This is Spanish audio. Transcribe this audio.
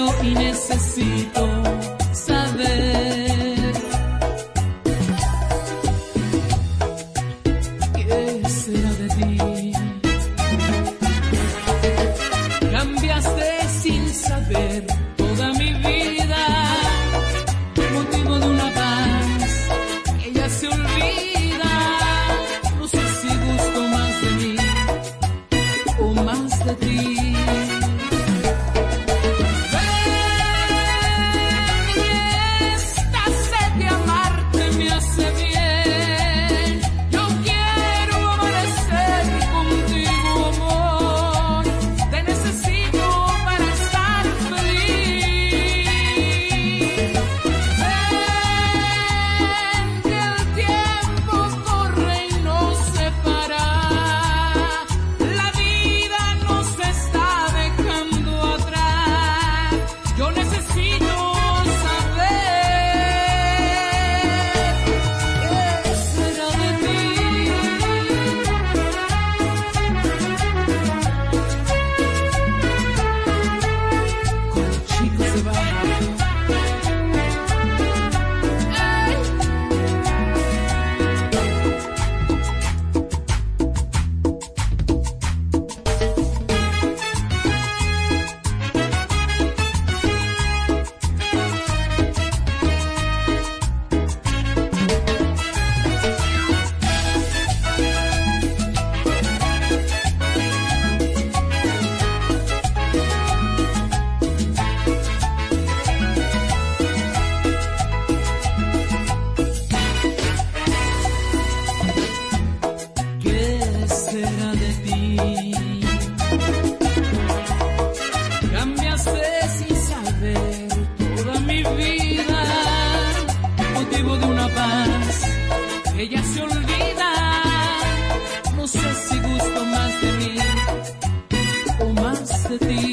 quiero y necesito saber qué será de ti. Cambiaste sin saber toda mi vida, motivo de una paz que ya se olvida. No sé si gusto más de mí o más de ti. Ella se olvida, no sé si gusto más de mí o más de ti.